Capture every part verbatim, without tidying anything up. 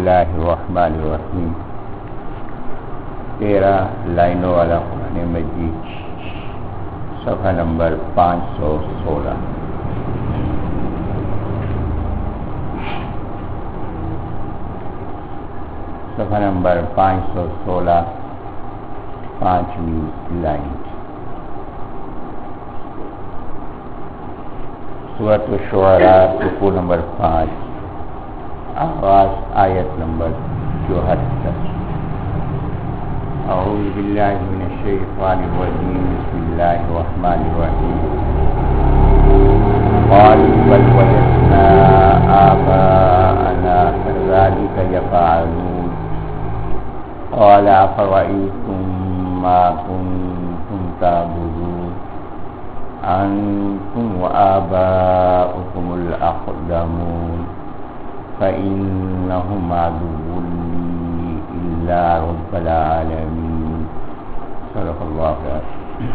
اللہ الرحمن الرحیم. تیرہ لائنوں والا قرآن مجید، صفحہ نمبر پانچ سو سولہ. صفحہ نمبر پانچ سو سولہ، پانچویں لائن. سورۃ الشعراء رکوع نمبر پانچ، آغاز آیت نمبر چوہتر. اعوذ باللہ من الشیطان الرجیم، بسم اللہ الرحمن الرحیم. قالوا بل وجدنا آباءنا كذلك يفعلون قال أفرأيتم ما كنتم تعبدون أنتم وآباؤكم الأقدمون فإنهم عدو لي إلا رب العالمين. صدق اللہ العظیم.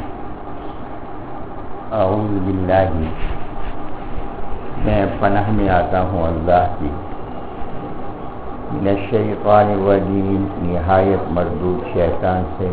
اعوذ باللہ، میں پناہ میں آتا ہوں اللہ کی، من الشیطان الرجیم، نہایت مردود شیطان سے.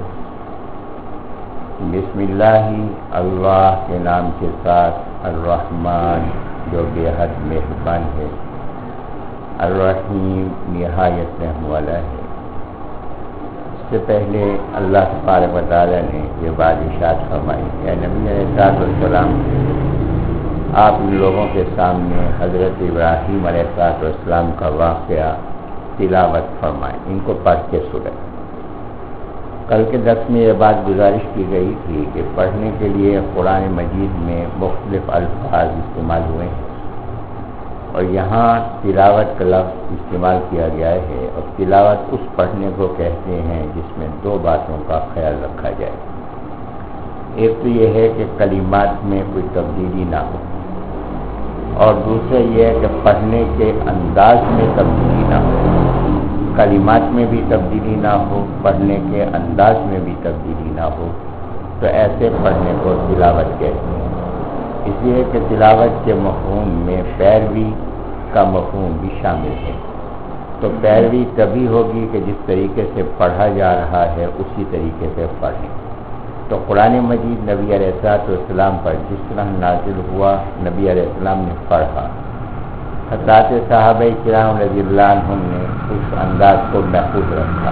بسم اللہ، اللہ کے نام کے ساتھ، الرحمن جو بے حد مہربان ہے، الرحیم نہایت رحم والا ہے. اس سے پہلے اللہ تبارک و تعالیٰ نے یہ بات ارشاد فرمائی، اے نبی علیہ السلام، آپ ان لوگوں کے سامنے حضرت ابراہیم علیہ السلام کا واقعہ تلاوت فرمائیں، ان کو پڑھ کے سنائیں. کل کے درس میں یہ بات گزارش کی گئی تھی کہ پڑھنے کے لیے قرآن مجید میں مختلف الفاظ استعمال ہوئے ہیں، اور یہاں تلاوت کا لفظ استعمال کیا گیا ہے. اور تلاوت اس پڑھنے کو کہتے ہیں جس میں دو باتوں کا خیال رکھا جائے. ایک تو یہ ہے کہ کلمات میں کوئی تبدیلی نہ ہو، اور دوسرا یہ ہے کہ پڑھنے کے انداز میں تبدیلی نہ ہو. کلمات میں بھی تبدیلی نہ ہو، پڑھنے کے انداز میں بھی تبدیلی نہ ہو، تو ایسے پڑھنے کو تلاوت کہتے ہیں. اس لیے کہ تلاوت کے مفہوم میں پیروی کا مفہوم بھی شامل ہے. تو پیروی تبھی ہوگی کہ جس طریقے سے پڑھا جا رہا ہے اسی طریقے سے پڑھیں. تو قرآن مجید نبی علیہ السلام پر جس طرح نازل ہوا، نبی علیہ السلام نے پڑھا. حضرات صحابہ کرام رضی اللہ عنہم نے اس انداز کو محفوظ رکھا.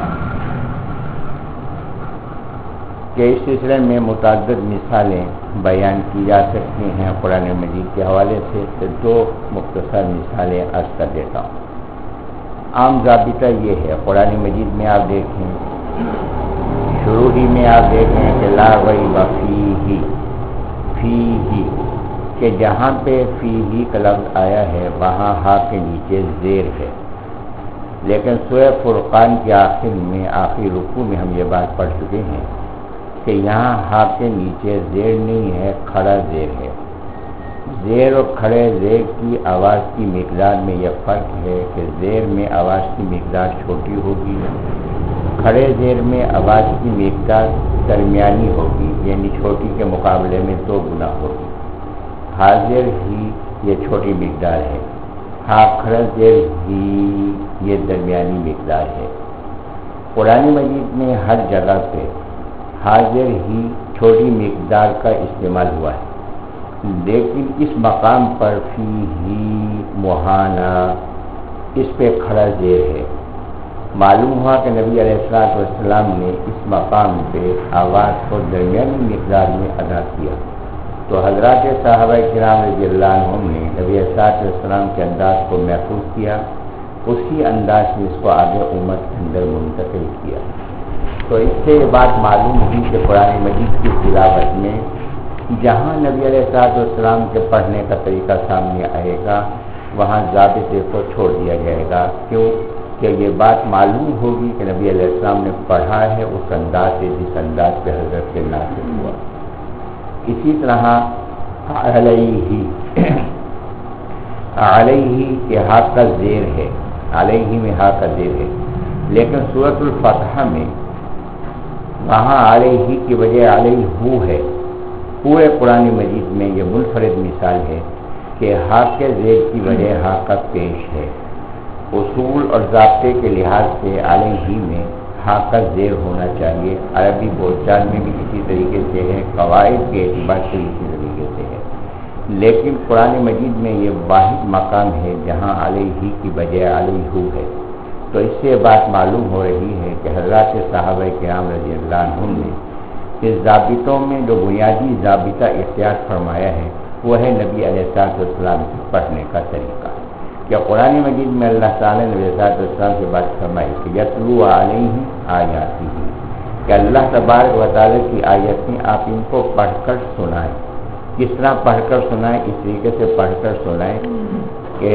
کہ اس سلسلے میں متعدد مثالیں بیان کی جا سکتی ہیں قرآن مجید کے حوالے سے. تو دو مختصر مثالیں عرض کر دیتا ہوں. عام ضابطہ یہ ہے، قرآن مجید میں آپ دیکھیں، شروع ہی میں آپ دیکھیں کہ لا ریب فیہ، فیہ، کہ جہاں پہ فیہ کا لفظ آیا ہے وہاں ہا کے نیچے زیر ہے. لیکن سورہ فرقان کے آخر میں، آخری رکوع میں ہم یہ بات پڑھ چکے ہیں کہ یہاں ہا کے نیچے زیر نہیں ہے، کھڑا زیر ہے. زیر اور کھڑے زیر کی آواز کی مقدار میں یہ فرق ہے کہ زیر میں آواز کی مقدار چھوٹی ہوگی، کھڑے زیر میں آواز کی مقدار درمیانی ہوگی، یعنی چھوٹی کے مقابلے میں دو گنا ہوگی. حاضر ہی یہ چھوٹی مقدار ہے، ہا کھڑا زیر ہی یہ درمیانی مقدار ہے. قرآن مجید میں ہر جگہ پہ حاضر ہی چھوٹی مقدار کا استعمال ہوا ہے، لیکن اس مقام پر فی ہی مہانہ، اس پہ کھڑا زیر ہے. معلوم ہوا کہ نبی علیہ السلام نے اس مقام پہ آواز کو درمیانی مقدار میں ادا کیا. تو حضرات صحابہ کرام رضی اللہ عنہم نے نبی علیہ السلام کے انداز کو محفوظ کیا، اسی انداز میں اس کو آگے امت کے اندر منتقل کیا. تو اس سے یہ بات معلوم ہوئی کہ قرآن مجید کی تلاوت میں جہاں نبی علیہ السلام کے پڑھنے کا طریقہ سامنے آئے گا وہاں ضابطے کو چھوڑ دیا جائے گا. کیوں کہ یہ بات معلوم ہوگی کہ نبی علیہ السلام نے پڑھا ہے اس انداز سے جس انداز پہ حضرت سے نازل ہوا. اسی طرح علیہ، علیہ کے ہا کا زیر ہے، علیہ میں ہا کا زیر ہے، لیکن سورۃ الفتح میں وہاں علیہ کی وجہ علیہ ہے. پورے قرآن مجید میں یہ منفرد مثال ہے کہ ہا کے زیر کی وجہ ہا کا پیش ہے. اصول اور ضابطے کے لحاظ سے علیہ میں ہاں کا زیر ہونا چاہیے. عربی بول چال میں بھی اسی طریقے سے ہے, قواعد کے اعتبار سے اسی طریقے سے ہے, لیکن قرآن مجید میں یہ واحد مقام ہے جہاں علیہ کی بجائے علیہ ہے. تو اس سے بات معلوم ہو رہی ہے کہ حضرات صحابہ کرام رضی اللہ عنہم نے اس ضابطوں میں جو بنیادی ضابطہ اختیار فرمایا ہے وہ ہے نبی علیہ السلام سے پڑھنے کا طریقہ. کہ قرآن مجید میں اللہ تعالیٰ نے نبی علیہ السلام سے بات فرمائی کہ یتلو علیہم آیاتہ, کہ اللہ تبارک و تعالیٰ کی آیتیں آپ ان کو پڑھ کر سنائیں. کس طرح پڑھ کر سنائیں؟ اس طریقے سے پڑھ کر سنائیں کہ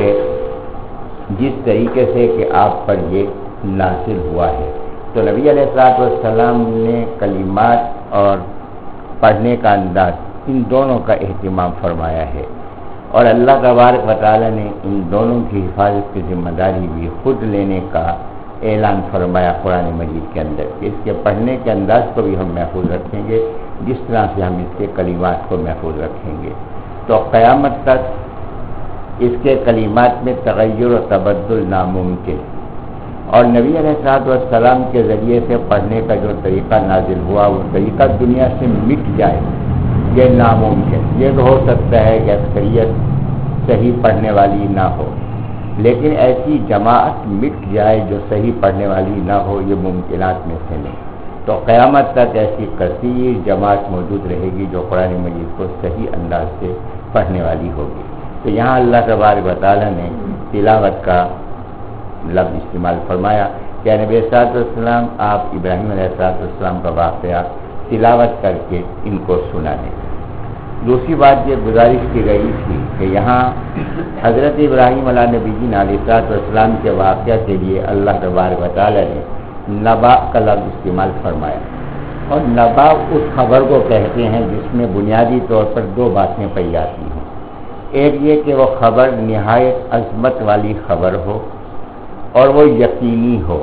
جس طریقے سے کہ آپ پر یہ نازل ہوا ہے. تو نبی علیہ السلام نے کلمات اور پڑھنے کا انداز ان دونوں کا اہتمام فرمایا ہے, اور اللہ تبارک و تعالیٰ نے ان دونوں کی حفاظت کی ذمہ داری بھی خود لینے کا اعلان فرمایا قرآن مجید کے اندر کہ اس کے پڑھنے کے انداز کو بھی ہم محفوظ رکھیں گے جس طرح سے ہم اس کے کلمات کو محفوظ رکھیں گے. تو قیامت تک اس کے کلمات میں تغیر و تبدل ناممکن, اور نبی علیہ السلام کے ذریعے سے پڑھنے کا جو طریقہ نازل ہوا وہ طریقہ دنیا سے مٹ جائے یہ ناممکن. یہ تو ہو سکتا ہے کہ اکثریت صحیح پڑھنے والی نہ ہو, لیکن ایسی جماعت مٹ جائے جو صحیح پڑھنے والی نہ ہو یہ ممکنات میں سے نہیں. تو قیامت تک ایسی کثیر جماعت موجود رہے گی جو قرآن مجید کو صحیح انداز سے پڑھنے والی ہوگی. تو یہاں اللہ تبارک و تعالیٰ نے تلاوت کا لفظ استعمال فرمایا کہ نبی صلی اللہ علیہ وسلم آپ ابراہیم علیہ السلام کا واقعہ تلاوت کر کے ان کو سنا دیں. دوسری بات یہ گزارش کی گئی تھی کہ یہاں حضرت ابراہیم علیہ نبی علیہ السلام کے واقعہ کے لیے اللہ تبارک و تعالیٰ نے نبا کا لفظ استعمال فرمایا, اور نبا اس خبر کو کہتے ہیں جس میں بنیادی طور پر دو باتیں پائی جاتی ہیں. ایک یہ کہ وہ خبر نہایت عظمت والی خبر ہو اور وہ یقینی ہو,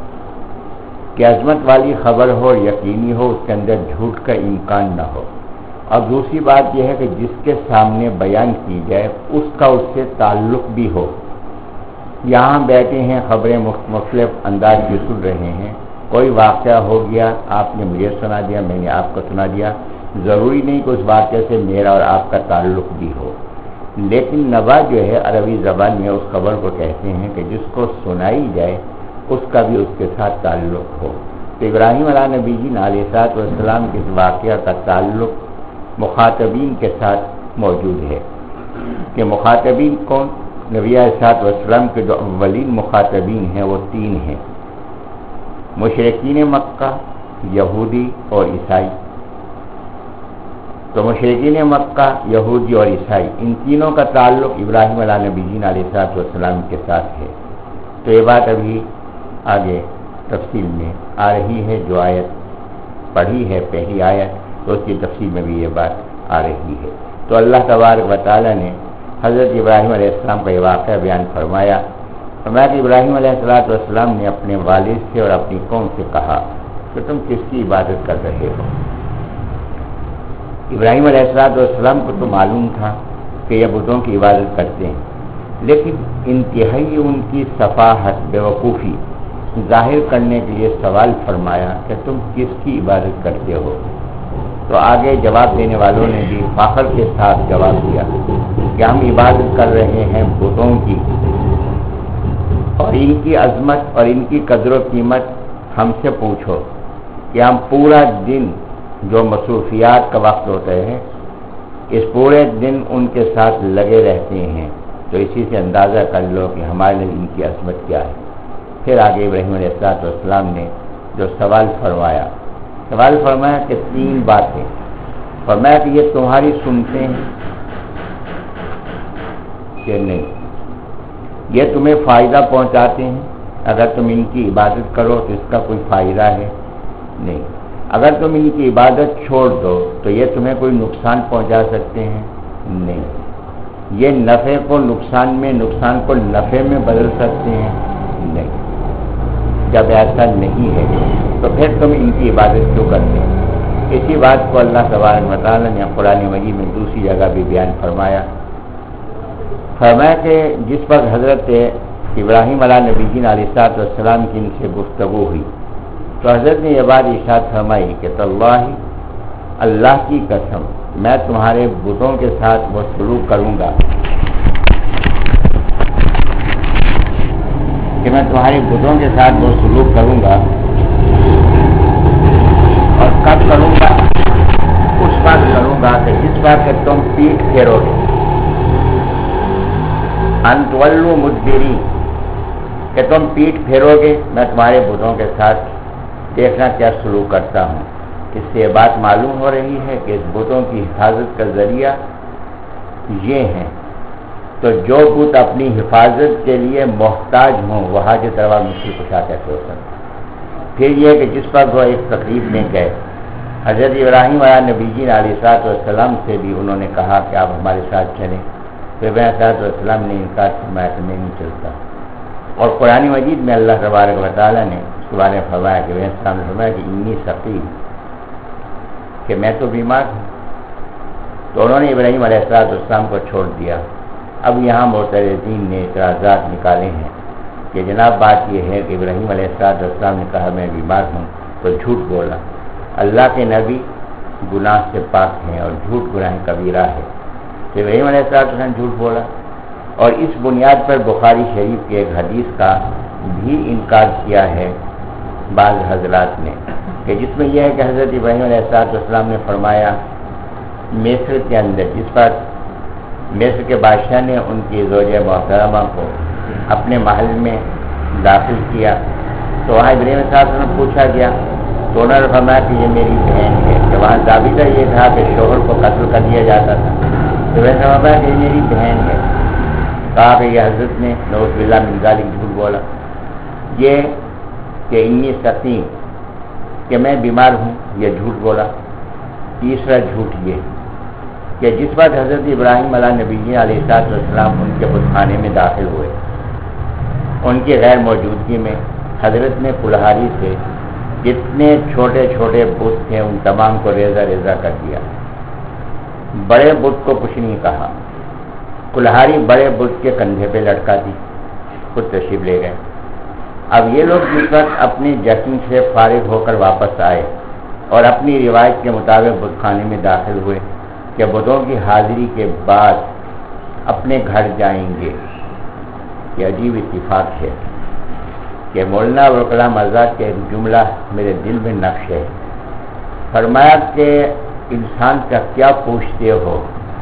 کہ عظمت والی خبر ہو, یقینی ہو, اس کے اندر جھوٹ کا امکان نہ ہو. اور دوسری بات یہ ہے کہ جس کے سامنے بیان کی جائے اس کا اس سے تعلق بھی ہو. یہاں بیٹھے ہیں, خبریں مختلف انداز میں سن رہے ہیں, کوئی واقعہ ہو گیا, آپ نے مجھے سنا دیا, میں نے آپ کو سنا دیا, ضروری نہیں کہ اس واقعے سے میرا اور آپ کا تعلق بھی ہو. لیکن نبا جو ہے عربی زبان میں اس خبر کو کہتے ہیں کہ جس کو سنائی جائے اس کا بھی اس کے ساتھ تعلق ہو. تو ابراہیم علیہ نبی جی علیہ السلام کے اس واقعہ کا تعلق مخاطبین کے ساتھ موجود ہے. کہ مخاطبین کون؟ نبی علیہ السلام کے جو اولین مخاطبین ہیں وہ تین ہیں, مشرکین مکہ, یہودی اور عیسائی. تو مشرکین مکہ, یہودی اور عیسائی, ان تینوں کا تعلق ابراہیم علیہ نبی جی علیہ السلام کے ساتھ ہے. تو یہ بات ابھی آگے تفصیل میں آ رہی ہے. جو آیت پڑھی ہے پہلی آیت, تو اس کی تفصیل میں بھی یہ بات آ رہی ہے. تو اللہ تبارک و تعالیٰ نے حضرت ابراہیم علیہ السلام کا یہ واقعہ بیان فرمایا. فرمایا کہ ابراہیم علیہ السلام نے اپنے والد سے اور اپنی قوم سے کہا کہ تم کس کی عبادت کر رہے ہو. ابراہیم علیہ السلام کو تو معلوم تھا کہ یہ بتوں کی عبادت کرتے ہیں, لیکن انتہائی ان کی صفاحت, بیوقوفی ظاہر کرنے کے لیے سوال فرمایا کہ تم کس کی عبادت کرتے ہو. تو آگے جواب دینے والوں نے بھی فخر کے ساتھ جواب دیا کہ ہم عبادت کر رہے ہیں بتوں کی, اور ان کی عظمت اور ان کی قدر و قیمت ہم سے پوچھو کہ ہم پورا دن جو مصروفیات کا وقت ہوتا ہے اس پورے دن ان کے ساتھ لگے رہتے ہیں, تو اسی سے اندازہ کر لو کہ ہمارے لیے ان کی عظمت کیا ہے. پھر آگے ابراہیم علیہ السلام نے جو سوال فرمایا, سوال فرمایا کہ تین باتیں. فرمایا کہ یہ تمہاری سنتے ہیں کہ نہیں, یہ تمہیں فائدہ پہنچاتے ہیں, اگر تم ان کی عبادت کرو تو اس کا کوئی فائدہ ہے نہیں, اگر تم ان کی عبادت چھوڑ دو تو یہ تمہیں کوئی نقصان پہنچا سکتے ہیں نہیں, یہ نفع کو نقصان میں, نقصان کو نفع میں بدل سکتے ہیں نہیں. جب ایسا نہیں ہے تو پھر تم ان کی عبادت کیوں کرتے ہیں؟ اسی بات کو اللہ تبارک و تعالیٰ نے قرآن مجید میں دوسری جگہ بھی بیان فرمایا. فرمایا کہ جس وقت حضرت ابراہیم علیہ نبی جین علیہ الصلوۃ والسلام کی ان سے گفتگو ہوئی تو حضرت نے یہ بات ارشاد فرمائی کہ تاللہ اللہ کی قسم میں تمہارے بتوں کے ساتھ وہ سلوک کروں گا کہ میں تمہارے بتوں کے ساتھ وہ سلوک کروں گا اور کب کروں گا؟ اس وقت کروں گا کہ جس وقت کہ تم پیٹھ پھیرو گے، ان تولوا مدبرین، کہ تم پیٹھ پھیرو گے، میں تمہارے بتوں کے ساتھ دیکھنا کیا سلوک کرتا ہوں۔ اس سے یہ بات معلوم ہو رہی ہے کہ اس بتوں کی حفاظت کا ذریعہ یہ ہیں، تو جو بت اپنی حفاظت کے لیے محتاج ہوں وہ حاجت روا مشکل کشا کیسے ہو سکتا۔ پھر یہ کہ جس پر وہ ایک تقریب میں گئے، حضرت ابراہیم علیہ نبی جین علیہ الصلوۃ والسلام سے بھی انہوں نے کہا کہ آپ ہمارے ساتھ چلیں، تو ابراہیم علیہ الصلوۃ والسلام نے انکار فرمایا کہ میں نہیں چلتا۔ اور قرآن مجید میں اللہ تبارک و تعالیٰ نے اس کے بارے میں فرمایا کہ ابراہیم السلام نے فرمایا کہ انی سقیم، کہ میں تو بیمار ہوں۔ تو انہوں نے ابراہیم علیہ الصلوۃ والسلام کو چھوڑ دیا۔ اب یہاں معترضین نے اعتراضات نکالے ہیں کہ جناب بات یہ ہے کہ ابراہیم علیہ الصلوۃ والسلام نے کہا میں بیمار ہوں تو جھوٹ بولا، اللہ کے نبی گناہ سے پاک ہیں اور جھوٹ گناہ کبیرہ ہے، تو ابراہیم علیہ الصلوۃ والسلام جھوٹ بولا۔ اور اس بنیاد پر بخاری شریف کے ایک حدیث کا بھی انکار کیا ہے بعض حضرات نے، کہ جس میں یہ ہے کہ حضرت ابراہیم علیہ الصلوۃ والسلام نے فرمایا مصر کے اندر، جس پر مصر کے بادشاہ نے ان کی زوجہ محترمہ کو اپنے محل میں داخل کیا، تو وہاں ابراہیم علیہ السلام نے پوچھا گیا تو انہوں نے فرمایا کہ یہ میری بہن ہے، کہ وہاں ضابطہ یہ تھا کہ شوہر کو قتل کر دیا جاتا تھا، تو ابراہیم نے فرمایا کہ یہ میری بہن ہے، کہا کہ یہ حضرت نے نعوذ باللہ من ذالک جھوٹ بولا۔ یہ کہ انی سقیم، کہ میں بیمار ہوں، یہ جھوٹ بولا۔ تیسرا جھوٹ یہ کہ جس وقت حضرت ابراہیم علیہ نبی علیہ الصلوۃ والسلام ان کے بت خانے میں داخل ہوئے، ان کی غیر موجودگی میں حضرت نے کلہاڑی سے جتنے چھوٹے چھوٹے بت تھے ان تمام کو ریزہ ریزہ کر دیا، بڑے بت کو کچھ نہیں کہا، کلہاڑی بڑے بت کے کندھے پہ لٹکا دی، خود تشریف لے گئے۔ اب یہ لوگ جس وقت اپنی جشن سے فارغ ہو کر واپس آئے اور اپنی روایت کے مطابق بت خانے میں داخل ہوئے کہ بتوں کی حاضری کے بعد اپنے گھر جائیں گے، یہ عجیب اتفاق ہے کہ مولانا ابوالکلام آزاد کا ایک جملہ میرے دل میں نقش ہے۔ فرمایا کہ انسان کا کیا پوچھتے ہو،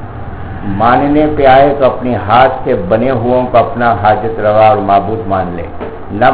ماننے پہ آئے تو اپنے ہاتھ سے بنے ہوں کو اپنا حاجت روا اور معبود مان لے، نہ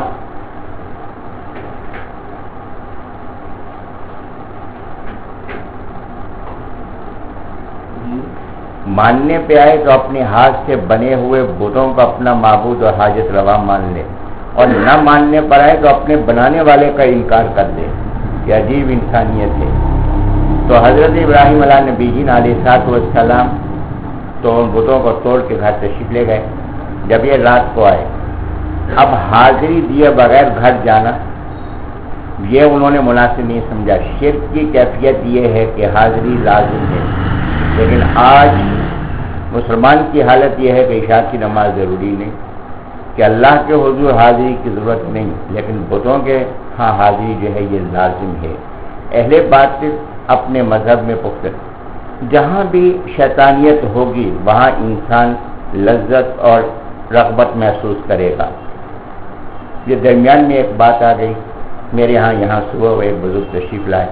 ماننے پہ آئے تو اپنے ہاتھ سے بنے ہوئے بتوں کو اپنا معبود اور حاجت روا مان لے، اور نہ ماننے پر آئے تو اپنے بنانے والے کا انکار کر دے۔ یہ عجیب انسانیت ہے۔ تو حضرت ابراہیم علیہ نبی جین علیہ الصلوۃ والسلام تو ان بتوں کو توڑ کے گھر تشریف لے گئے۔ جب یہ رات کو آئے، اب حاضری دیے بغیر گھر جانا یہ انہوں نے مناسب نہیں سمجھا۔ شرک کی کیفیت یہ ہے کہ حاضری لازم ہے، لیکن آج مسلمان کی حالت یہ ہے کہ عشاء کی نماز ضروری نہیں، کہ اللہ کے حضور حاضری کی ضرورت نہیں، لیکن بتوں کے ہاں حاضری جو ہے یہ لازم ہے۔ اہل باطل اپنے مذہب میں پختہ، جہاں بھی شیطانیت ہوگی وہاں انسان لذت اور رغبت محسوس کرے گا۔ یہ درمیان میں ایک بات آ گئی میرے ہاں، یہاں صبح وہ ایک بزرگ تشریف لائے،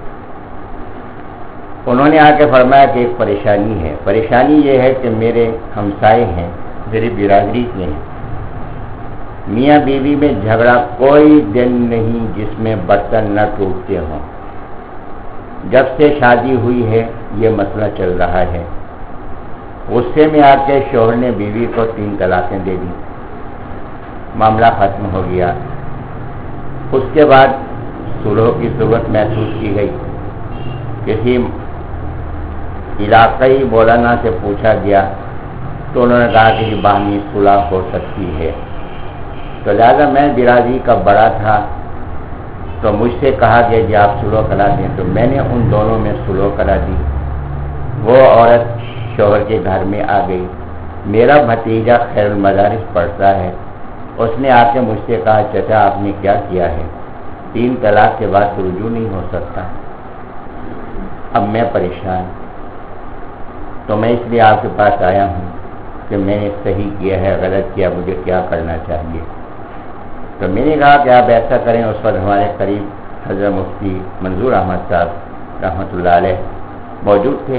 انہوں نے آ کے فرمایا کہ ایک پریشانی ہے۔ پریشانی یہ ہے کہ میرے ہمسائے ہیں، میری برادری کے ہیں، میاں بیوی میں جھگڑا کوئی دن نہیں جس میں برتن نہ ٹوٹتے ہوں۔ جب سے شادی ہوئی ہے یہ مسئلہ چل رہا ہے۔ غصے میں آ کے شوہر نے بیوی کو تین طلاقیں دے دی، معاملہ ختم ہو گیا۔ اس کے بعد صلح کی ضرورت محسوس کی گئی۔ کسی علاقائی مولانا سے پوچھا گیا تو انہوں نے کہا کہ یہ باہمی صلح ہو سکتی ہے۔ تو لہٰذا میں برادری کا بڑا تھا تو مجھ سے کہا گیا کہ آپ صلح کرا دیں، تو میں نے ان دونوں میں صلح کرا دی۔ وہ عورت شوہر کے گھر میں آ گئی۔ میرا بھتیجا خیر المدارس پڑھتا ہے، اس نے آ کے مجھ سے کہا چچا آپ نے کیا کیا ہے، تین طلاق کے بعد تو رجوع نہیں ہو سکتا۔ اب میں پریشان، تو میں اس لیے آپ کے پاس آیا ہوں کہ میں نے صحیح کیا ہے، غلط کیا، مجھے کیا کرنا چاہیے۔ تو میں نے کہا کہ آپ ایسا کریں، اس وقت ہمارے قریب حضرت مفتی منظور احمد صاحب رحمۃ اللہ علیہ موجود تھے،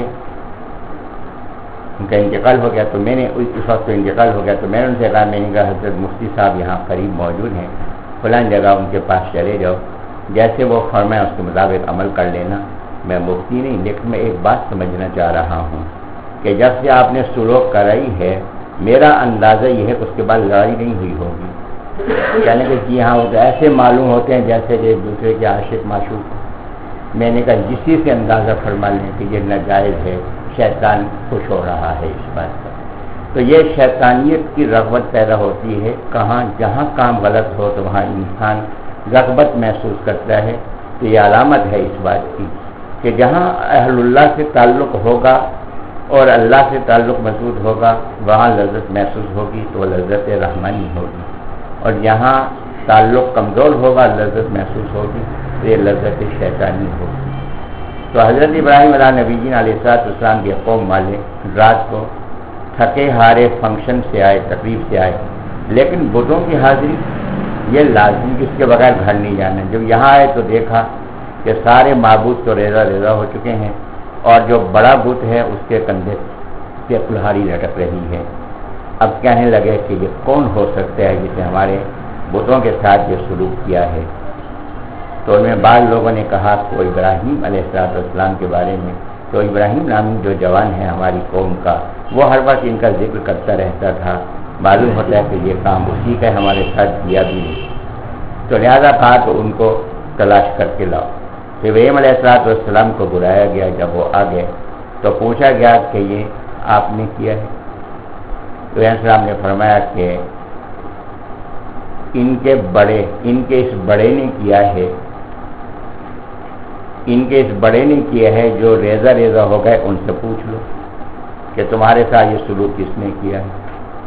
ان کا انتقال ہو گیا، تو میں نے اس وقت انتقال ہو گیا تو میں نے ان سے کہا، میں نے کہا حضرت مفتی صاحب یہاں قریب موجود ہیں، فلاں جگہ ان کے پاس چلے جاؤ، جیسے وہ فرمائیں اس کے مطابق عمل کر لینا۔ میں مفتی نہیں، لیکن میں ایک بات سمجھنا چاہ رہا ہوں کہ جب سے آپ نے سلوک کرائی ہے، میرا اندازہ یہ ہے کہ اس کے بعد لڑائی نہیں ہوئی ہوگی، یعنی کہ جی ہاں وہ تو ایسے معلوم ہوتے ہیں جیسے کہ ایک دوسرے کے عاشق معشوق۔ میں نے کہا جسی سے اندازہ فرما لیں کہ یہ ناجائز ہے، شیطان خوش ہو رہا ہے اس بات پر۔ تو یہ شیطانیت کی رغبت پیدا ہوتی ہے، کہاں جہاں کام غلط ہو تو وہاں انسان رغبت محسوس کرتا ہے۔ تو یہ علامت ہے اس بات کی کہ جہاں اہل اللہ سے تعلق ہوگا اور اللہ سے تعلق مضبوط ہوگا وہاں لذت محسوس ہوگی تو وہ لذت رحمانی ہوگی، اور جہاں تعلق کمزور ہوگا لذت محسوس ہوگی تو یہ لذت شیطانی ہوگی۔ تو حضرت ابراہیم علیہ نبی جین علیہ الصلوۃ والسلام کے قوم والے رات کو تھکے ہارے فنکشن سے آئے، تقریب سے آئے، لیکن بتوں کی حاضری یہ لازمی، اس کے بغیر گھر نہیں جانا۔ جب یہاں آئے تو دیکھا کہ سارے معبود تو ریزہ ریزہ ہو چکے ہیں، اور جو بڑا بت ہے اس کے کندھے پہ کلہاڑی لٹک رہی ہے۔ اب کہنے لگے کہ یہ کون ہو سکتا ہے جسے ہمارے بتوں کے ساتھ یہ سلوک کیا ہے؟ تو ان میں بعض لوگوں نے کہا تو ابراہیم علیہ السلام کے بارے میں، تو ابراہیم نامی جو جوان ہے ہماری قوم کا، وہ ہر وقت ان کا ذکر کرتا رہتا تھا، معلوم ہوتا ہے کہ یہ کام اسی کا ہمارے ساتھ کیا بھی نہیں، تو لہذا کہا تو ان کو تلاش کر کے لاؤ۔ تو ابراہیم علیہ السلام کو بلایا گیا، جب وہ آ گئے تو پوچھا گیا کہ یہ آپ نے کیا ہے؟ تو ابراہیم السلام نے فرمایا کہ ان کے بڑے ان کے اس بڑے نے کیا ہے ان کے اس بڑے نے کیا ہے جو ریزہ ریزہ ہو گئے، ان سے پوچھ لو کہ تمہارے ساتھ یہ سلوک کس نے کیا ہے۔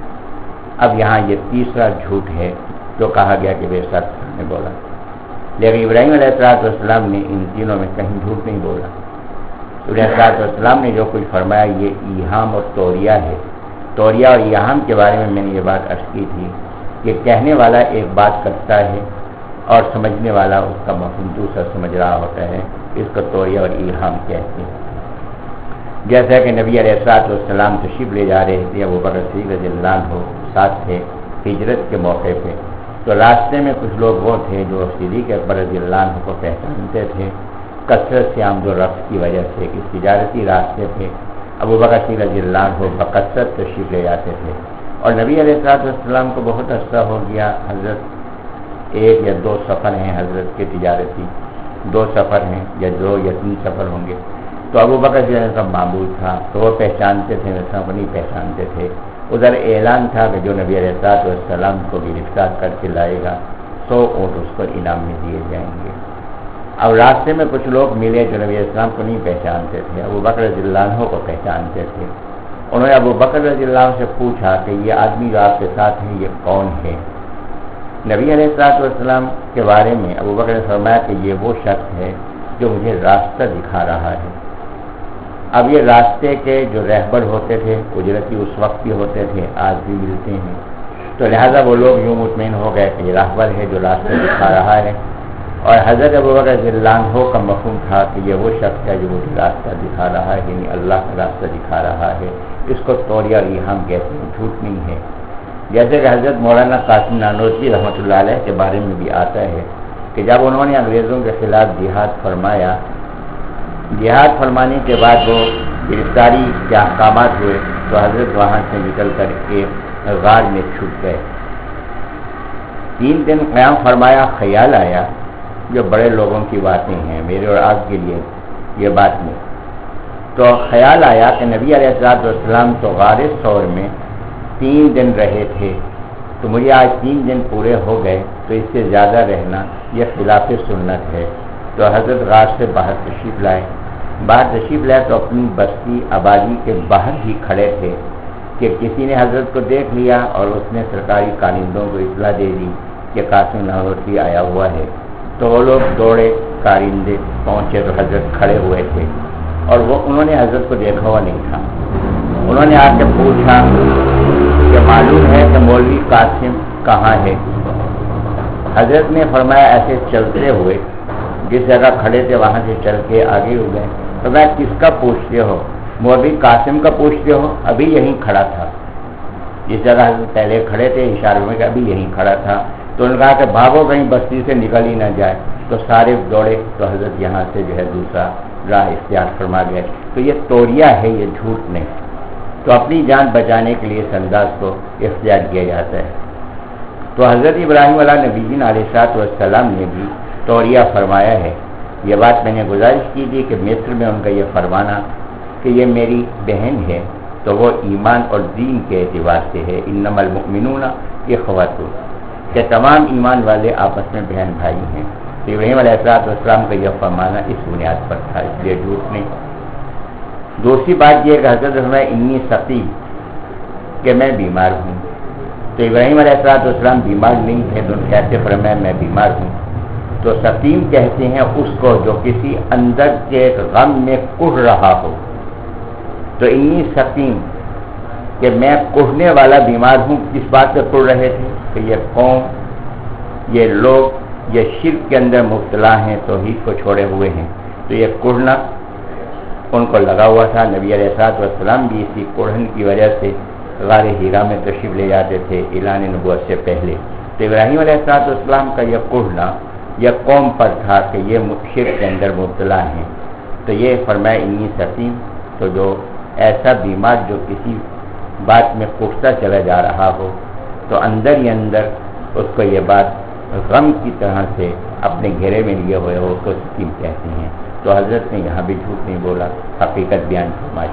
اب یہاں یہ تیسرا جھوٹ ہے جو کہا گیا کہ بے شک نے بولا، لیکن ابراہیم علیہ السلام نے ان تینوں میں کہیں جھوٹ نہیں بولا۔ ابراہیم علیہ السلام نے جو کچھ فرمایا یہ ایہام اور توریہ ہے۔ توریہ اور ایہام کے بارے میں میں نے یہ بات عرض کی تھی کہ کہنے والا ایک بات کرتا ہے اور سمجھنے والا اس کا مفہوم دوسرا سمجھ رہا ہوتا ہے، اس کو توریہ اور ایہام کہتے ہیں۔ جیسا کہ نبی علیہ السلام تشریف لے جا رہے تھے، ابو بکر صدیق رضی اللہ عنہ ساتھ تھے ہجرت کے موقع پہ، تو راستے میں کچھ لوگ وہ تھے جو صدیق اکبر رضی اللہ عنہ کو پہچانتے تھے، کثرت سے آمد و رفت کی وجہ سے، اس تجارتی راستے پہ ابو بکر صدیق رضی اللہ عنہ بکثرت تشریف لے جاتے تھے، اور نبی علیہ السلام کو بہت عرصہ ہو گیا، حضرت ایک یا دو سفر ہیں حضرت کے تجارتی، دو سفر ہیں یا دو یا تین سفر ہوں گے، تو ابو بکر صدیق کا معبود تھا تو وہ پہچانتے تھے، ویسا کو نہیں پہچانتے تھے۔ ادھر اعلان تھا کہ جو نبی علیہ السلام کو گرفتار کر کے لائے گا سو اونٹ اس کو انعام میں دیے جائیں گے۔ اب راستے میں کچھ لوگ ملے جو نبی علیہ السلام کو نہیں پہچانتے تھے، ابو بکر رضی اللہ عنہ کو پہچانتے تھے۔ انہوں نے ابو بکر رضی اللہ عنہ سے پوچھا کہ یہ آدمی جو آپ کے ساتھ ہیں یہ کون ہے؟ نبی علیہ السلام کے بارے میں ابو بکر نے فرمایا کہ یہ وہ شخص ہے جو مجھے راستہ دکھا رہا ہے۔ اب یہ راستے کے جو رہبر ہوتے تھے اجرتی اس وقت بھی ہوتے تھے، آج بھی ملتے ہیں، تو لہذا وہ لوگ یوں مطمئن ہو گئے کہ یہ راہبر ہے جو راستہ دکھا رہا ہے، اور حضرت ابوبکر رضی اللہ عنہ کا مفہوم تھا کہ یہ وہ شخص ہے جو مجھے راستہ دکھا رہا ہے، یعنی اللہ کا راستہ دکھا رہا ہے۔ اس کو توریہ اور ایہام کہتے ہیں، جھوٹ نہیں ہے۔ جیسے کہ حضرت مولانا قاسم نانوتوی رحمۃ اللہ علیہ کے بارے میں بھی آتا ہے کہ جب انہوں نے انگریزوں کے خلاف جہاد فرمایا، جہاد فرمانے کے بعد وہ گرفتاری کے احکامات ہوئے تو حضرت وہاں سے نکل کر ایک غار میں چھپ گئے۔ تین دن قیام فرمایا، خیال آیا، جو بڑے لوگوں کی باتیں ہیں، میرے اور آپ کے لیے یہ بات نہیں، تو خیال آیا کہ نبی علیہ السلام تو غار ثور میں تین دن رہے تھے، تو مجھے آج تین دن پورے ہو گئے تو اس سے زیادہ رہنا یہ خلاف سنت ہے۔ تو حضرت غار سے باہر تشریف لائے، باہر تشریف لائے تو اپنی بستی آبادی کے باہر ہی کھڑے تھے، کہ کسی نے حضرت کو دیکھ لیا اور اس نے سرکاری کارندوں کو اطلاع دے دی کہ قاسم لاہوری آیا ہوا ہے، تو وہ لوگ دوڑے، کارندے پہنچے تو حضرت کھڑے ہوئے تھے اور وہ انہوں نے حضرت کو دیکھا ہوا نہیں تھا۔ انہوں نے آ کے پوچھا کہ معلوم ہے کہ مولوی قاسم کہاں ہے؟ حضرت نے فرمایا ایسے چلتے ہوئے جس جگہ کھڑے تھے وہاں سے چل کے آگے ہو گئے۔ تو میں کس کا پوچھتے ہو؟ مولوی قاسم کا پوچھتے ہو؟ ابھی یہیں کھڑا تھا، جس جگہ حضرت پہلے کھڑے تھے اشارے میں کہ ابھی یہیں کھڑا تھا۔ تو انہوں نے کہا کہ بھاگو کہیں بستی سے نکل ہی نہ جائے، تو سارے دوڑے تو حضرت یہاں سے جو ہے دوسرا راہ اختیار فرما گئے۔ تو یہ توریہ ہے، یہ جھوٹ نہیں۔ تو اپنی جان بچانے کے لیے اس انداز کو اختیار کیا جاتا ہے۔ تو حضرت ابراہیم علیہ نبی علیہ الصلوۃ والسلام نے بھی توریہ فرمایا ہے۔ یہ بات میں نے گزارش کی تھی کہ مصر میں ان کا یہ فرمانا کہ یہ میری بہن ہے، تو وہ ایمان اور دین کے اعتبار سے ہے، انما المؤمنون اخوۃ، کہ تمام ایمان والے آپس میں بہن بھائی ہیں۔ تو ابراہیم علیہ السلام کا یہ فرمانا اس بنیاد پر تھا، اس لیے جھوٹ نہیں۔ دوسری بات یہ کہ حضرت فرمایا انی سقیم، کہ میں بیمار ہوں۔ تو ابراہیم علیہ السلام بیمار نہیں تھے، تو کیسے فرمایا میں بیمار ہوں؟ تو سقیم کہتے ہیں اس کو جو کسی اندر کے غم میں کڑھ رہا ہو۔ تو انی سقیم کہ میں کڑھنے والا بیمار ہوں۔ کس بات پہ کڑھ رہے تھے؟ کہ یہ قوم، یہ لوگ یہ شرک کے اندر مبتلا ہیں، توحید کو چھوڑے ہوئے ہیں، تو یہ کڑھنا ان کو لگا ہوا تھا۔ نبی علیہ الصلوۃ والسلام بھی اسی کڑھن کی وجہ سے غار حرا میں تشریف لے جاتے تھے اعلان نبوت سے پہلے۔ تو ابراہیم علیہ الصلوۃ والسلام کا یہ کڑھنا یہ قوم پر تھا کہ یہ شرک کے اندر مبتلا ہیں۔ تو یہ فرمایا انی سقیم، تو جو ایسا بیمار جو کسی بات میں کٹتا چلا جا رہا ہو، تو اندر ہی اندر اس کو یہ بات غم کی طرح سے اپنے گھیرے میں لیے ہوئے ہو، اس کو سکیم کہتے ہیں۔ تو حضرت نے یہاں بھی جھوٹ نہیں بولا، حقیقت بیان فرمائی۔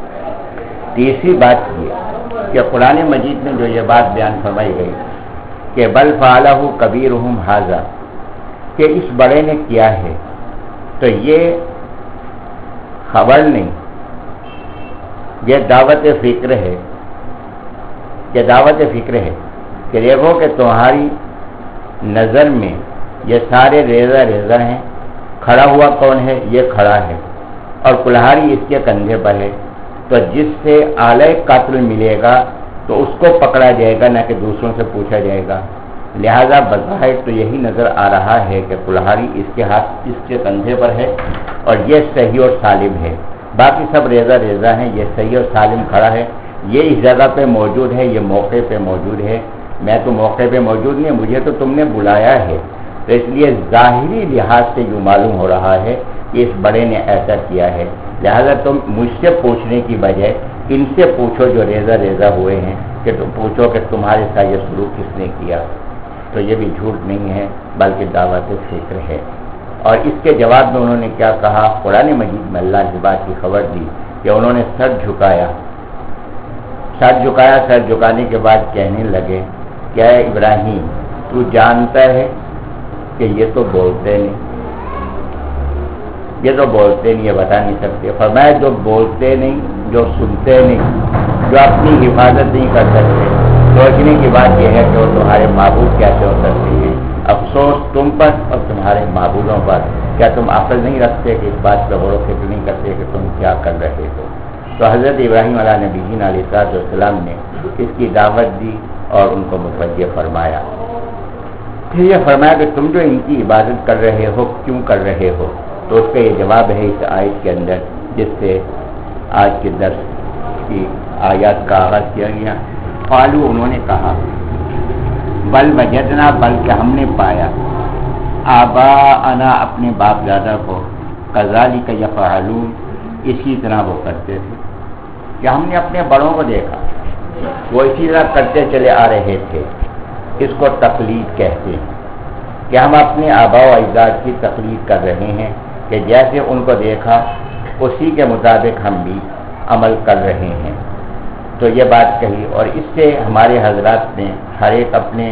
تیسری بات یہ کہ قرآن مجید میں جو یہ بات بیان فرمائی گئی کہ بل فعلہ کبیرہم ھذا، کہ اس بڑے نے کیا ہے، تو یہ خبر نہیں، یہ دعوت فکر ہے، کہ دعوت فکر ہے کہ دیکھو کہ تمہاری نظر میں یہ سارے ریزہ ریزہ ہیں، کھڑا ہوا کون ہے؟ یہ کھڑا ہے، اور کلہاڑی اس کے کندھے پر ہے، تو جس سے آلہ قاتل ملے گا تو اس کو پکڑا جائے گا، نہ کہ دوسروں سے پوچھا جائے گا۔ لہذا بظاہر تو یہی نظر آ رہا ہے کہ کلہاڑی اس کے ہاتھ اس کے کندھے پر ہے اور یہ صحیح اور سالم ہے، باقی سب ریزہ ریزہ ہیں، یہ صحیح اور سالم کھڑا ہے، یہ اس جگہ پہ موجود ہے، یہ موقع پہ موجود ہے، میں تو موقع پہ موجود نہیں، مجھے تو تم نے بلایا ہے۔ تو اس لیے ظاہری لحاظ سے جو معلوم ہو رہا ہے کہ اس بڑے نے ایسا کیا ہے، لہذا تم مجھ سے پوچھنے کی بجائے ان سے پوچھو جو ریزہ ریزہ ہوئے ہیں، کہ تم پوچھو کہ تمہارے ساتھ یہ سلوک کس نے کیا۔ تو یہ بھی جھوٹ نہیں ہے بلکہ دعوت فکر ہے۔ اور اس کے جواب میں انہوں نے کیا کہا؟ قرآن مجید میں اللہ کی بات کی خبر دی کہ انہوں نے سر جھکایا، سر جھکایا سر جھکانے کے بعد کہنے لگے کہ اے ابراہیم، تو جانتا ہے کہ یہ تو بولتے نہیں، یہ تو بولتے نہیں، یہ بتا نہیں سکتے۔ فرمایا جو بولتے نہیں، جو سنتے نہیں، جو اپنی حفاظت نہیں کر سکتے، سوچنے کی بات یہ ہے کہ وہ تمہارے معبود کیسے ہو سکتے ہیں۔ افسوس تم پر اور تمہارے معبودوں پر، کیا تم عقل نہیں رکھتے کہ اس بات پہ غور و فکر نہیں کرتے کہ تم کیا کر رہے ہو؟ تو حضرت ابراہیم علیہ نبی علیہ السلام نے اس کی دعوت دی اور ان کو متوجہ فرمایا۔ پھر یہ فرمایا کہ تم جو ان کی عبادت کر رہے ہو کیوں کر رہے ہو؟ تو اس کا یہ جواب ہے اس آیت کے اندر جس سے آج کے درس کی آیات کا آغاز کیا گیا۔ قالو، انہوں نے کہا، بل وجدنا، بلکہ ہم نے پایا، آباءنا، اپنے باپ دادا کو، کذالک یفعلون، اسی طرح وہ کرتے تھے، کہ ہم نے اپنے بڑوں کو دیکھا وہ اسی طرح کرتے چلے آ رہے تھے۔ اس کو تقلید کہتے ہیں کہ ہم اپنے آباء و اجداد کی تقلید کر رہے ہیں، کہ جیسے ان کو دیکھا اسی کے مطابق ہم بھی عمل کر رہے ہیں۔ تو یہ بات کہی، اور اس سے ہمارے حضرات نے ہر ایک اپنے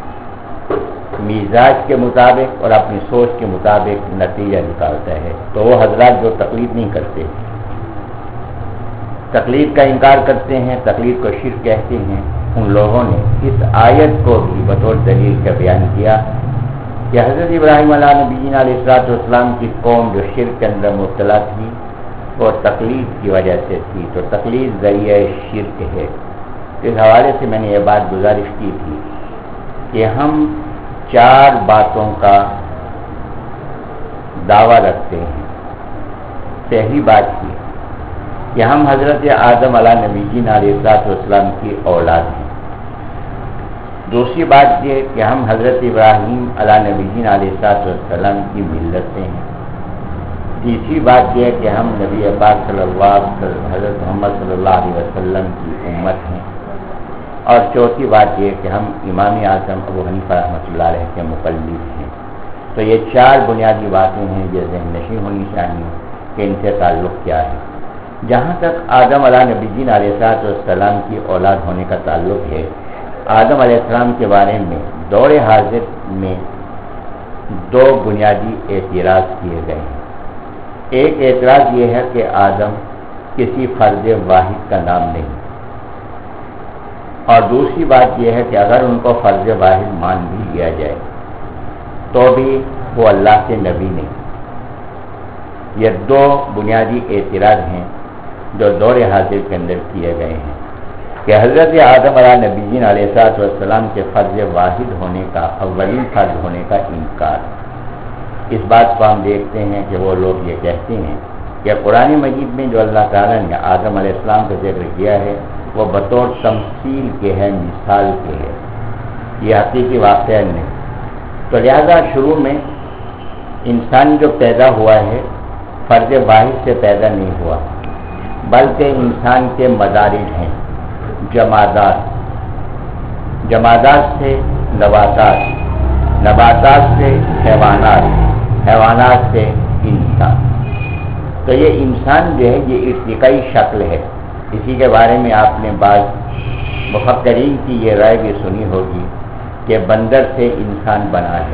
مزاج کے مطابق اور اپنی سوچ کے مطابق نتیجہ نکالتا ہے۔ تو وہ حضرات جو تقلید نہیں کرتے، تقلید کا انکار کرتے ہیں، تقلید کو شرک کہتے ہیں، ان لوگوں نے اس آیت کو بھی بطور دلیل کا بیان کیا کہ حضرت ابراہیم علیہ نبی علیہ الصلوۃ والسلام کی قوم جو شرک کے اندر مبتلا تھی وہ تقلید کی وجہ سے تھی، تو تقلید ذریعہ شرک ہے۔ اس حوالے سے میں نے یہ بات گزارش کی تھی کہ ہم چار باتوں کا دعویٰ رکھتے ہیں۔ پہلی بات یہ کہ ہم حضرت آدم علیہ نبی علیہ السلام کی اولاد ہیں۔ دوسری بات یہ کہ ہم حضرت ابراہیم علیہ نبی علیہ السلام کی ملت سے ہیں۔ تیسری بات یہ ہے کہ ہم نبی پاک صلی اللہ علیہ وسلم حضرت محمد صلی اللہ علیہ وسلم کی امت ہیں۔ اور چوتھی بات یہ کہ ہم امام اعظم ابو حنیفہ رحمۃ اللہ علیہ کے مقلد ہیں۔ تو یہ چار بنیادی باتیں ہیں جو ذہن نشین ہونی چاہیے کہ ان سے تعلق کیا ہے۔ جہاں تک آدم علیہ نبی علیہ السلام کی اولاد ہونے کا تعلق ہے، آدم علیہ السلام کے بارے میں دور حاضر میں دو بنیادی اعتراض کیے گئے ہیں۔ ایک اعتراض یہ ہے کہ آدم کسی فرد واحد کا نام نہیں، اور دوسری بات یہ ہے کہ اگر ان کو فرد واحد مان بھی لیا جائے تو بھی وہ اللہ کے نبی نہیں۔ یہ دو بنیادی اعتراض ہیں جو دور حاضر کے اندر کیے گئے ہیں کہ حضرت آدم علیہ نبی علیہ السلام کے فرد واحد ہونے کا، اولین فرد ہونے کا انکار۔ اس بات کو ہم دیکھتے ہیں کہ وہ لوگ یہ کہتے ہیں کہ قرآن مجید میں جو اللہ تعالیٰ نے آدم علیہ السلام کا ذکر کیا ہے وہ بطور تمثیل کے ہے، مثال کے ہے، یہ حقیقی واقعہ نہیں۔ تو لہذا شروع میں انسان جو پیدا ہوا ہے فرد واحد سے پیدا نہیں ہوا، بلکہ انسان کے مدارج ہیں، جمادات، جمادات سے نباتات، نباتات سے حیوانات، حیوانات سے انسان۔ تو یہ انسان جو ہے یہ ارتقائی شکل ہے۔ اسی کے بارے میں آپ نے بعض مفکرین کی یہ رائے بھی سنی ہوگی کہ بندر سے انسان بنا ہے،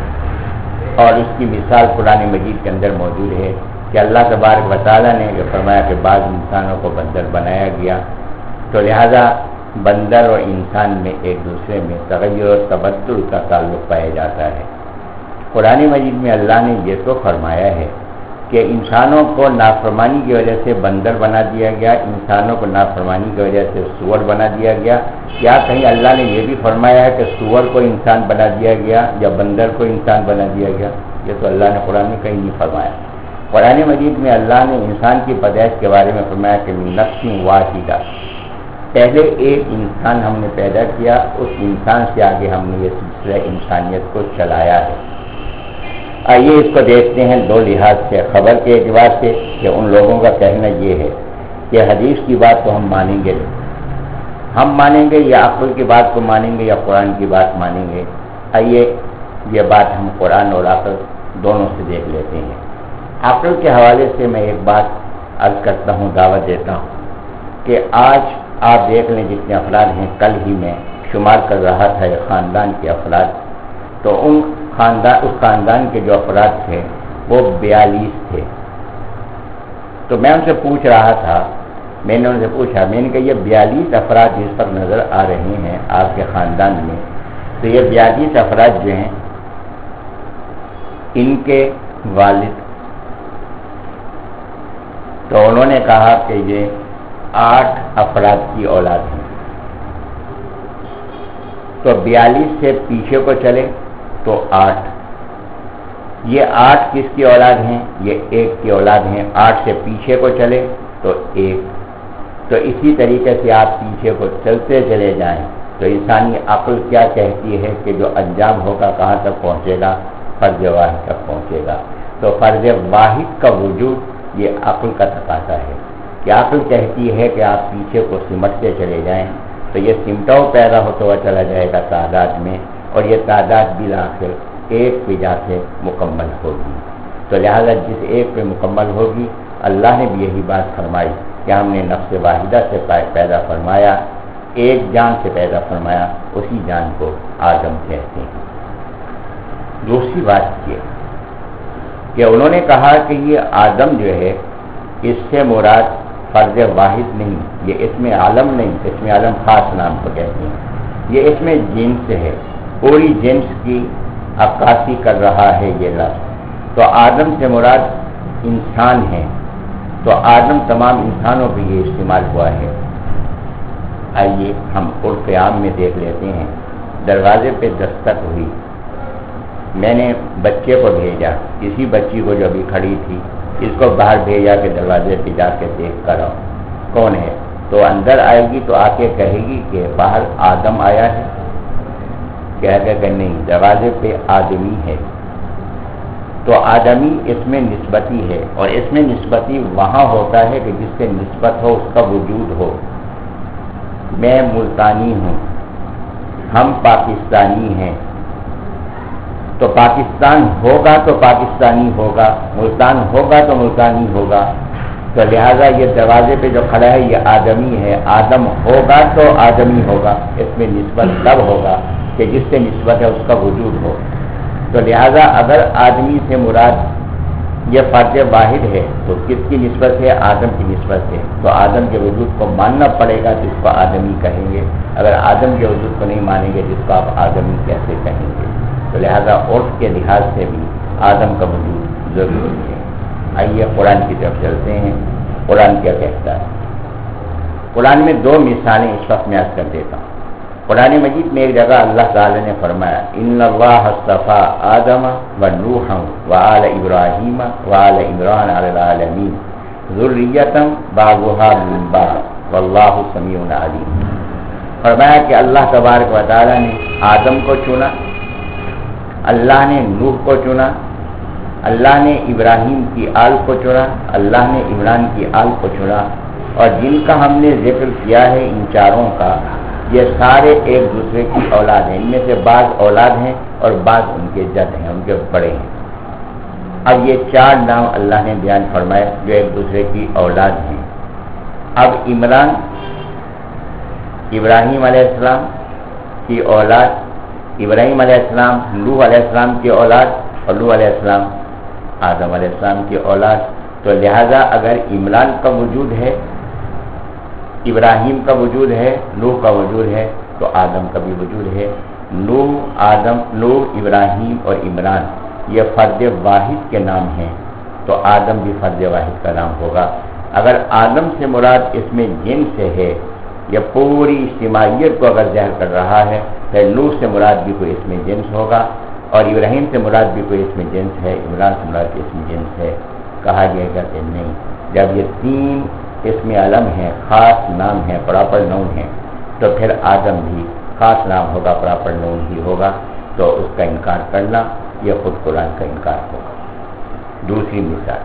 اور اس کی مثال قرآن مجید کے اندر موجود ہے کہ اللہ تبارک و تعالیٰ نے جو فرمایا کہ بعض انسانوں کو بندر بنایا گیا، تو لہذا بندر اور انسان میں ایک دوسرے میں تغیر و تبدل کا تعلق پایا جاتا ہے۔ قرآن مجید میں اللہ نے یہ تو فرمایا ہے کہ انسانوں کو نافرمانی کی وجہ سے بندر بنا دیا گیا، انسانوں کو نافرمانی کی وجہ سے سور بنا دیا گیا، یا کہیں اللہ نے یہ بھی فرمایا ہے کہ سور کو انسان بنا دیا گیا یا بندر کو انسان بنا دیا گیا؟ یہ تو اللہ نے قرآن میں کہیں نہیں فرمایا۔ قرآن مجید میں اللہ نے انسان کی پیدائش کے بارے میں فرمایا کہ من نفس واحدہ، پہلے ایک انسان ہم نے پیدا کیا، اس انسان سے آگے ہم نے یہ سلسلہ انسانیت کو چلایا ہے۔ آئیے اس کو دیکھتے ہیں دو لحاظ سے۔ خبر کے اعتبار سے کہ ان لوگوں کا کہنا یہ ہے کہ حدیث کی بات کو ہم مانیں گے، ہم مانیں گے یا عقل کی بات کو مانیں گے یا قرآن کی بات مانیں گے۔ آئیے یہ بات ہم قرآن اور عقل دونوں سے دیکھ لیتے ہیں۔ عقل کے حوالے سے میں ایک بات عرض کرتا ہوں، دعوت دیتا ہوں کہ آج آپ دیکھ لیں جتنے افراد ہیں، کل ہی میں شمار کر رہا تھا یہ خاندان کے افراد، تو ان خاندان اس خاندان کے جو افراد تھے وہ بیالیس تھے۔ تو میں ان سے پوچھ رہا تھا، میں نے ان سے پوچھا، میں نے کہا یہ بیالیس افراد جس پر نظر آ رہے ہیں آپ کے خاندان میں، تو یہ بیالیس افراد جو ہیں ان کے والد، تو انہوں نے کہا کہ یہ آٹھ افراد کی اولاد ہیں۔ تو بیالیس سے پیچھے کو چلے تو آٹھ، یہ آٹھ کس کی اولاد ہیں؟ یہ ایک کی اولاد ہیں۔ آٹھ سے پیچھے کو چلے تو ایک، تو اسی طریقے سے آپ پیچھے کو چلتے چلے جائیں تو انسانی عقل کیا کہتی ہے کہ جو انجام ہوگا کہاں تک پہنچے گا؟ فرد واحد تک پہنچے گا۔ تو فرد واحد کا وجود یہ عقل کا تقاضا ہے کہ عقل کہتی ہے کہ آپ پیچھے کو سمٹتے چلے جائیں تو یہ سمٹا پیدا ہوتا ہوا چلا جائے گا تعداد میں، اور یہ تعداد بالآخر ایک پہ جا کے مکمل ہوگی۔ تو لہذا جس ایک پہ مکمل ہوگی، اللہ نے بھی یہی بات فرمائی کہ ہم نے نفس واحدہ سے پیدا فرمایا، ایک جان سے پیدا فرمایا، اسی جان کو آدم کہتے ہیں۔ دوسری بات یہ کہ انہوں نے کہا کہ یہ آدم جو ہے اس سے مراد فرد واحد نہیں، یہ اسم عالم نہیں، اسم عالم خاص نام کو کہتے ہیں، یہ اسم جنس ہے، پوری جنس کی عکاسی کر رہا ہے یہ لفظ۔ تو آدم سے مراد انسان ہے، تو آدم تمام انسانوں پہ یہ استعمال ہوا ہے۔ آئیے ہم عرف عام میں دیکھ لیتے ہیں۔ دروازے پہ دستک ہوئی، میں نے بچے کو بھیجا، کسی بچی کو جو ابھی کھڑی تھی اس کو باہر بھیجا کہ دروازے پہ جا کے دیکھ کر آؤ کون ہے، تو اندر آئے گی تو آ کے کہے گی کہ باہر آدم آیا ہے، کہہ گا کہ نہیں دروازے پہ آدمی ہے۔ تو آدمی اس میں نسبتی ہے، اور اس میں نسبتی وہاں ہوتا ہے کہ جس سے نسبت ہو، اس کا وجود ہو۔ میں ملتانی ہوں، ہم پاکستانی ہیں، تو پاکستان ہوگا تو پاکستانی ہوگا، ملتان ہوگا تو ملتانی ہوگا۔ تو لہذا یہ دروازے پہ جو کھڑا ہے یہ آدمی ہے، آدم ہوگا تو آدمی ہوگا، اس میں نسبت تب ہوگا کہ جس سے نسبت ہے اس کا وجود ہو۔ تو لہذا اگر آدمی سے مراد یہ فرد واحد ہے تو کس کی نسبت ہے؟ آدم کی نسبت ہے، تو آدم کے وجود کو ماننا پڑے گا جس کو آدمی کہیں گے۔ اگر آدم کے وجود کو نہیں مانیں گے جس کو آپ آدمی کیسے کہیں گے؟ تو لہذا عرف کے لحاظ سے بھی آدم کا وجود ضروری ہے۔ آئیے قرآن کی طرف چلتے ہیں، قرآن کیا کہتا ہے۔ قرآن میں دو مثالیں اس وقت میں عرض کر دیتا ہوں۔ قرآن مجید میں ایک جگہ اللہ تعالی نے فرمایا ان اللہ اصطفیٰ آدم و نوحا و آل ابراہیم و آل عمران علی العالمین ذریۃ بعضھا من بعض واللہ سمیع علیم۔ فرمایا کہ اللہ تبارک و تعالی نے آدم کو چنا، اللہ نے نوح کو چنا، اللہ نے ابراہیم کی آل کو چنا، اللہ نے عمران کی آل کو چنا، اور جن کا ہم نے ذکر کیا ہے ان چاروں کا، یہ سارے ایک دوسرے کی اولاد ہیں، ان میں سے بعض اولاد ہیں اور بعض ان کے جد ہیں، ان کے بڑے ہیں۔ اب یہ چار نام اللہ نے بیان فرمائے جو ایک دوسرے کی اولاد ہیں۔ اب عمران ابراہیم علیہ السلام کی اولاد، ابراہیم علیہ السلام نوح علیہ السلام کی اولاد، اور نوح علیہ السلام آدم علیہ السلام کی اولاد۔ تو لہذا اگر عمران کا وجود ہے، ابراہیم کا وجود ہے، نوح کا وجود ہے، تو آدم کا بھی وجود ہے۔ نوح آدم نوح ابراہیم اور عمران یہ فرد واحد کے نام ہیں، تو آدم بھی فرد واحد کا نام ہوگا۔ اگر آدم سے مراد اس میں جن سے ہے، یا پوری اجتماعیت کو اگر ظاہر کر رہا ہے، تو نوح سے مراد بھی کوئی اس میں جنس ہوگا، اور ابراہیم سے مراد بھی کوئی اس میں جنس ہے، عمران سے مراد اس میں جنس ہے۔ کہا جائے گا کہ نہیں، جب یہ تین اسم علم ہے، خاص نام ہے، پراپر نون ہے، تو پھر آدم بھی خاص نام ہوگا، پراپر نون ہی ہوگا، تو اس کا انکار کرنا یہ خود قرآن کا انکار ہوگا۔ دوسری مثال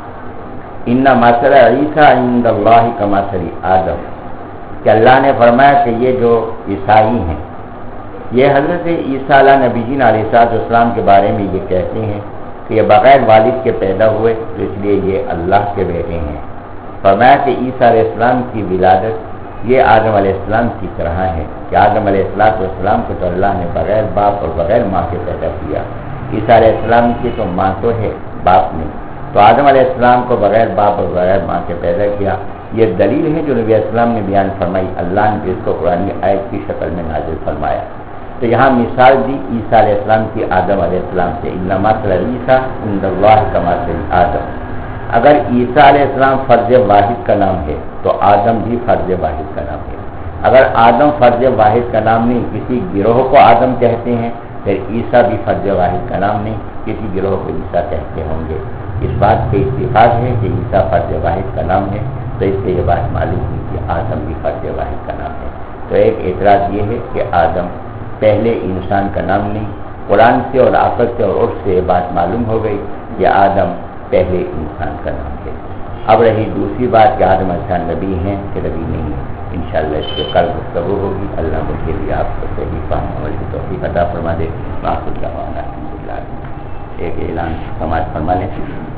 ان مثل عیسیٰ عند اللہ کمثل آدم، کہ اللہ نے فرمایا کہ یہ جو عیسائی ہیں یہ حضرت عیسیٰ علیہ نبی جین علیہ السلام کے بارے میں یہ کہتے ہیں کہ یہ بغیر والد کے پیدا ہوئے تو اس لیے یہ اللہ کے بیٹے ہیں۔ فرمایا کہ عیسیٰ علیہ السلام کی ولادت یہ آدم علیہ السلام کی طرح ہے کہ آدم علیہ السلام کو تو اللہ نے بغیر باپ اور بغیر ماں کے پیدا کیا، عیسیٰ علیہ السلام کی تو ماں تو ہے، باپ نہیں، تو آدم علیہ السلام کو بغیر باپ اور بغیر ماں کے پیدا کیا۔ یہ دلیل ہے جو نبی علیہ السلام نے بیان فرمائی، اللہ نے اس کو قرآن آیت کی شکل میں نازل فرمایا۔ تو یہاں مثال دی عیسیٰ علیہ السلام کی آدم علیہ السلام سے، ان مثل عیسیٰ عند اللہ کمثل آدم۔ اگر عیسیٰ علیہ السلام فرد واحد کا نام ہے تو آدم بھی فرد واحد کا نام ہے۔ اگر آدم فرد واحد کا نام نہیں، کسی گروہ کو آدم کہتے ہیں، پھر عیسیٰ بھی فرد واحد کا نام نہیں، کسی گروہ کو عیسیٰ کہتے ہوں گے۔ اس بات پہ اتفاق ہے کہ عیسیٰ فرد واحد کا نام ہے، تو اس سے یہ بات معلوم ہوئی کہ آدم بھی فرد واحد کا نام ہے۔ تو ایک اعتراض یہ ہے کہ آدم پہلے انسان کا نام نہیں، قرآن سے اور عقل سے اور عرف سے یہ بات معلوم ہو گئی کہ آدم پہلے انسان کا نام ہے۔ اب رہی دوسری بات کہ آدم علیہ السلام نبی ہیں کہ نبی نہیں ہے، انشاءاللہ اس کے کل گفتگو ہوگی۔ اللہ مجھے بھی آپ کو صحیح فہم عمل کی توفیق عطا فرما دے۔ باقی دعوانا الحمدللہ۔ ایک اعلان سماعت فرما لیں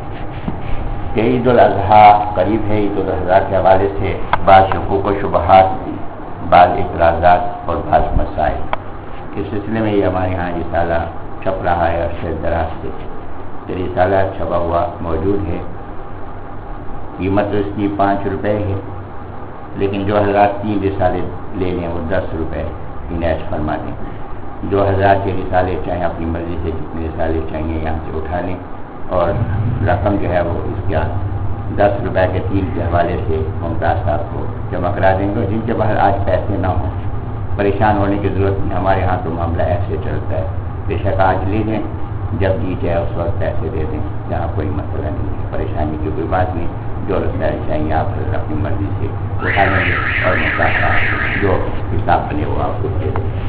کہ عید الاضحیٰ قریب ہے۔ عید الاضحیٰ کے حوالے سے بعض شکوک و شبہات، بعض اعتراضات اور بعض مسائل، اس سلسلے میں یہ ہمارے یہاں رسالہ چھپ رہا ہے عرصے دراز سے۔ یہ رسالہ چھپا ہوا موجود ہے، قیمت تو اس کی پانچ روپے ہے، لیکن جو حضرات تین رسالے لے لیں وہ دس روپے عنایت فرما دیں۔ جو حضرات کے رسالے چاہیں اپنی مرضی سے جتنے رسالے چاہیے یہاں سے اٹھا لیں، اور رقم جو ہے وہ اس کا دس روپے کے تین کے حوالے سے ممتاز صاحب کو جمع کرا دیں گے۔ جن کے باہر آج پیسے نہ ہوں پریشان ہونے کی ضرورت نہیں، ہمارے ہاں تو معاملہ ایسے چلتا ہے، بے شک آج لے دیں، جب جی چاہے اس وقت پیسے دے دیں، جہاں کوئی مسئلہ نہیں ہے، پریشانی کی کوئی بات نہیں۔ جو رسائل چاہیے آپ اپنی مرضی سے اٹھا لیں گے اور ممتاز صاحب جو حساب بنے وہ آپ کو دے دیں۔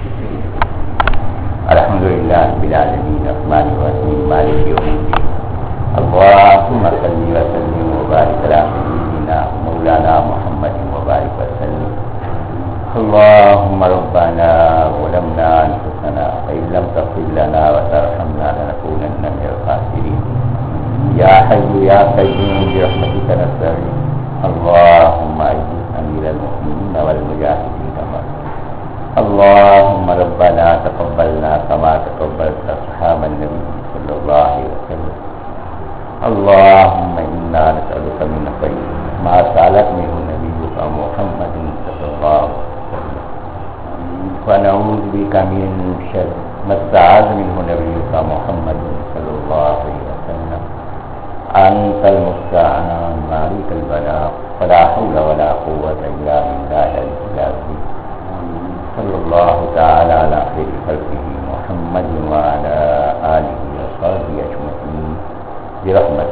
الحمدللہ رب العالمین الرحمن الرحیم مالک یوم الدین اللہم صلی وسلم وبارک علی سیدنا مولانا محمد وبارک وسلم اللہم ربنا ظلمنا انفسنا فإن لم تغفر لنا وترحمنا لنکونن من الخاسرین یا حی یا قیوم برحمتک نستغیث اللہم اعز امیر المؤمنین والمجاہدین اللهم ربنا تقبلنا كما تقبلت أصحاب النبي صلى الله عليه وسلم اللهم إنا نسألك من خير ما سألك منه نبيك محمد صلى الله عليه وسلم ونعوذ بك من شر ما استعاذ منه نبيك محمد صلى الله عليه وسلم أنت المستعان وعليك البلاغ ولا حول ولا قوة إلا بالله العلي صلی اللہ تعالی علی خیر خلقہ محمد وعلی آلہ وصحبہ اجمعین برحمتہ